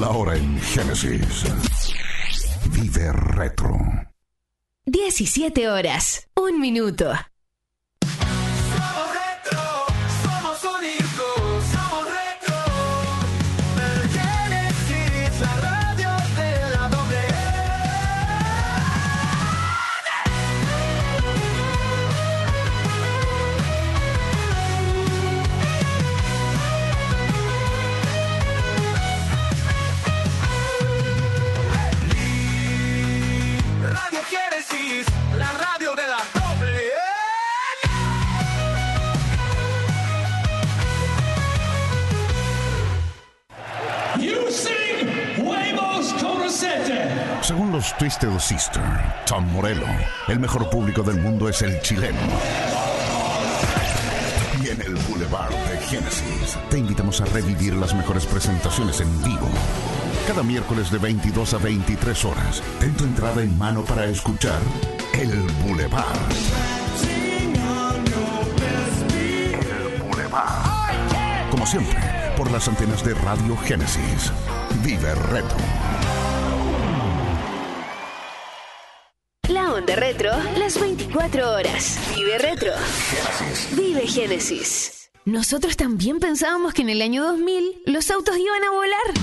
La hora en Génesis. Vive retro. 17 horas, 1 minuto. Somos retro, somos únicos, somos retro. Génesis, la radio de la doble. Radio Génesis, la radio de la doble. Según los Twisted Sister, Tom Morello, el mejor público del mundo es el chileno. Y en el Boulevard de Génesis te invitamos a revivir las mejores presentaciones en vivo. Cada miércoles de 22 a 23 horas, ten tu entrada en mano para escuchar El Boulevard. El Boulevard. Como siempre, por las antenas de Radio Génesis. Vive retro. La onda retro, las 24 horas. Vive retro. Vive Génesis. Nosotros también pensábamos que en el año 2000 los autos iban a volar.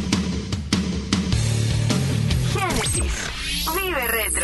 Génesis. Vive retro.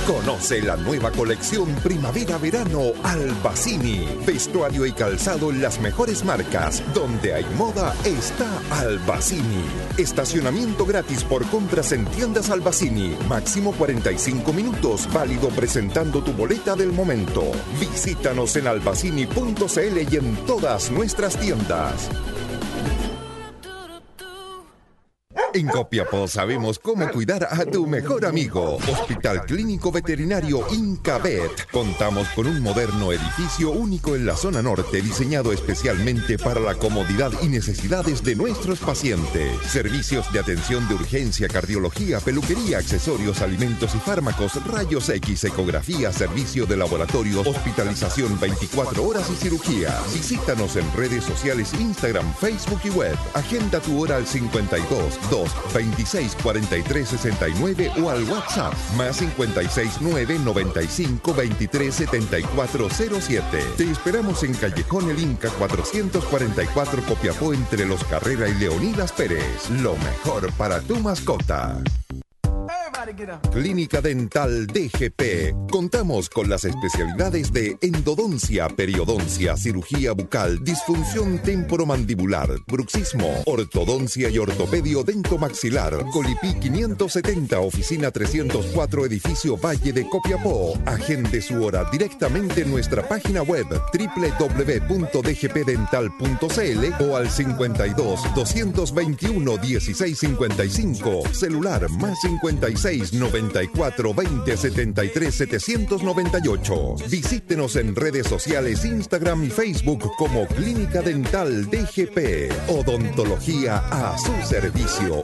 Conoce la nueva colección Primavera-Verano Albacini. Vestuario y calzado en las mejores marcas. Donde hay moda está Albacini. Estacionamiento gratis por compras en tiendas Albacini. Máximo 45 minutos. Válido presentando tu boleta del momento. Visítanos en albacini.cl y en todas nuestras tiendas. En Copiapó sabemos cómo cuidar a tu mejor amigo. Hospital Clínico Veterinario Incavet. Contamos con un moderno edificio único en la zona norte, diseñado especialmente para la comodidad y necesidades de nuestros pacientes. Servicios de atención de urgencia, cardiología, peluquería, accesorios, alimentos y fármacos, rayos X, ecografía, servicio de laboratorio, hospitalización 24 horas y cirugía. Visítanos en redes sociales, Instagram, Facebook y web. Agenda tu hora al 52 2 26 43 69 o al WhatsApp más 56 9 95 23 74 07. Te esperamos en Callejón El Inca 444 Copiapó, entre Los Carrera y Leonidas Pérez. Lo mejor para tu mascota. Clínica Dental DGP. Contamos con las especialidades de endodoncia, periodoncia, cirugía bucal, disfunción temporomandibular, bruxismo, ortodoncia y ortopedio dentomaxilar. Colipí 570, oficina 304, edificio Valle de Copiapó. Agende su hora directamente en nuestra página web www.dgpdental.cl o al 52 221 1655. Celular más 56 94 20 73 798. Visítenos en redes sociales, Instagram y Facebook como Clínica Dental DGP. Odontología a su servicio.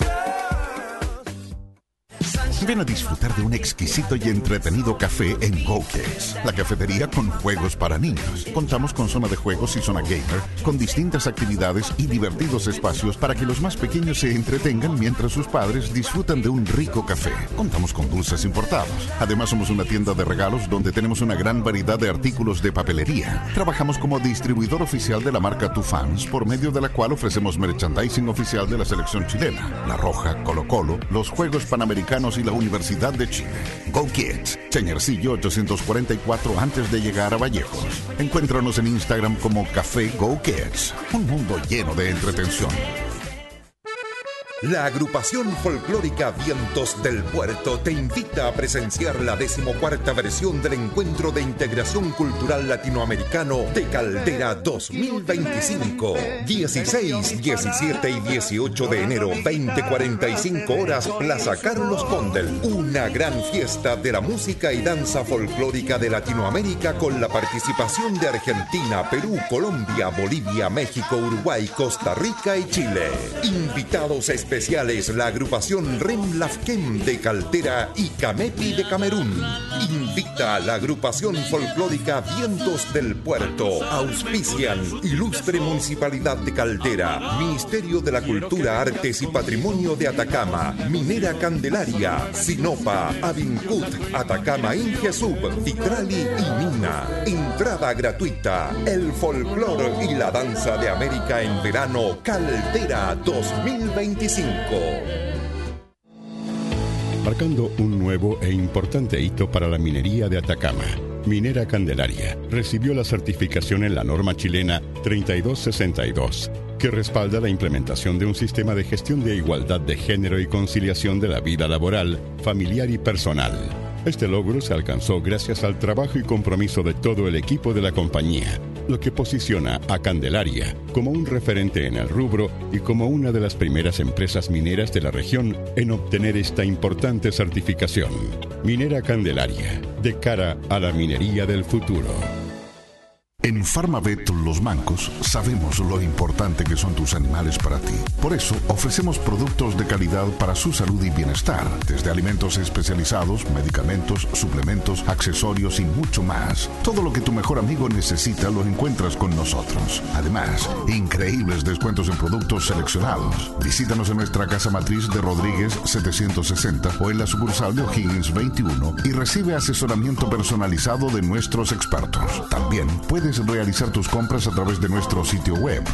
Ven a disfrutar de un exquisito y entretenido café en Go Kids, la cafetería con juegos para niños. Contamos con zona de juegos y zona gamer, con distintas actividades y divertidos espacios para que los más pequeños se entretengan mientras sus padres disfrutan de un rico café. Contamos con dulces importados. Además, somos una tienda de regalos donde tenemos una gran variedad de artículos de papelería. Trabajamos como distribuidor oficial de la marca Tufans, por medio de la cual ofrecemos merchandising oficial de la selección chilena, La Roja, Colo-Colo, los Juegos Panamericanos y la Universidad de Chile. Go Kids, Chañarcillo 844 antes de llegar a Vallejos. Encuéntranos en Instagram como Café Go Kids. Un mundo lleno de entretención. La agrupación folclórica Vientos del Puerto te invita a presenciar la 14ª versión del Encuentro de Integración Cultural Latinoamericano de Caldera 2025. 16, 17 y 18 de enero, 20:45 horas, Plaza Carlos Condel. Una gran fiesta de la música y danza folclórica de Latinoamérica con la participación de Argentina, Perú, Colombia, Bolivia, México, Uruguay, Costa Rica y Chile. Invitados especiales, la agrupación Rem Lafkem de Caldera y Camepi de Camerún. Invita a la agrupación folclórica Vientos del Puerto. Auspician Ilustre Municipalidad de Caldera, Ministerio de la Cultura, Artes y Patrimonio de Atacama, Minera Candelaria, Sinopa, Avincut, Atacama Ingesub, Vitrali y Mina. Entrada gratuita. El folclor y la danza de América en verano Caldera 2025. Marcando un nuevo e importante hito para la minería de Atacama, Minera Candelaria recibió la certificación en la norma chilena 3262, que respalda la implementación de un sistema de gestión de igualdad de género y conciliación de la vida laboral, familiar y personal. Este logro se alcanzó gracias al trabajo y compromiso de todo el equipo de la compañía, lo que posiciona a Candelaria como un referente en el rubro y como una de las primeras empresas mineras de la región en obtener esta importante certificación. Minera Candelaria, de cara a la minería del futuro. En Farmavet Los Mancos sabemos lo importante que son tus animales para ti. Por eso ofrecemos productos de calidad para su salud y bienestar, desde alimentos especializados, medicamentos, suplementos, accesorios y mucho más. Todo lo que tu mejor amigo necesita lo encuentras con nosotros. Además, increíbles descuentos en productos seleccionados. Visítanos en nuestra casa matriz de Rodríguez 760 o en la sucursal de O'Higgins 21 y recibe asesoramiento personalizado de nuestros expertos. También puedes Puedes realizar tus compras a través de nuestro sitio web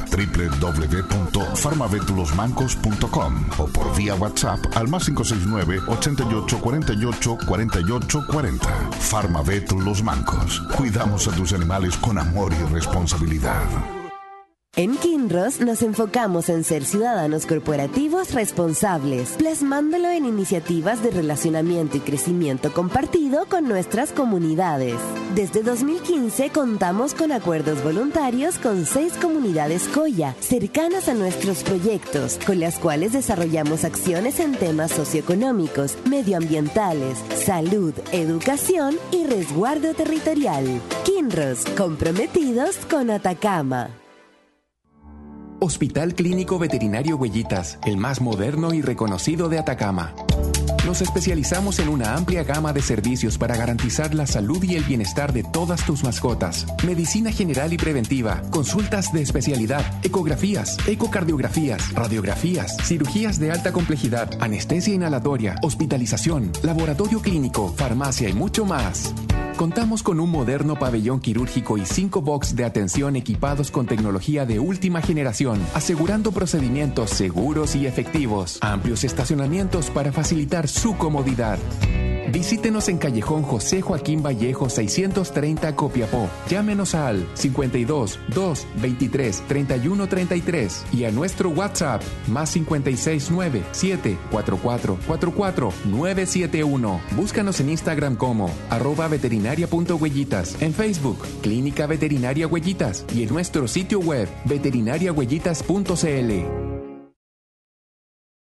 www.farmavetlosmancos.com o por vía WhatsApp al +569 88 48 48 40. Farmavet Los Mancos. Cuidamos a tus animales con amor y responsabilidad. En Kinross nos enfocamos en ser ciudadanos corporativos responsables, plasmándolo en iniciativas de relacionamiento y crecimiento compartido con nuestras comunidades. Desde 2015 contamos con acuerdos voluntarios con 6 comunidades Coya, cercanas a nuestros proyectos, con las cuales desarrollamos acciones en temas socioeconómicos, medioambientales, salud, educación y resguardo territorial. Kinross, comprometidos con Atacama. Hospital Clínico Veterinario Huellitas, el más moderno y reconocido de Atacama. Nos especializamos en una amplia gama de servicios para garantizar la salud y el bienestar de todas tus mascotas. Medicina general y preventiva, consultas de especialidad, ecografías, ecocardiografías, radiografías, cirugías de alta complejidad, anestesia inhalatoria, hospitalización, laboratorio clínico, farmacia y mucho más. Contamos con un moderno pabellón quirúrgico y 5 box de atención equipados con tecnología de última generación, asegurando procedimientos seguros y efectivos. Amplios estacionamientos para facilitar su comodidad. Visítenos en Callejón José Joaquín Vallejo 630 Copiapó. Llámenos al 52 2 23 31 33 y a nuestro WhatsApp +569 744 44 971. Búscanos en Instagram como @veterinaria.huellitas, en Facebook Clínica Veterinaria Huellitas y en nuestro sitio web veterinariahuellitas.cl.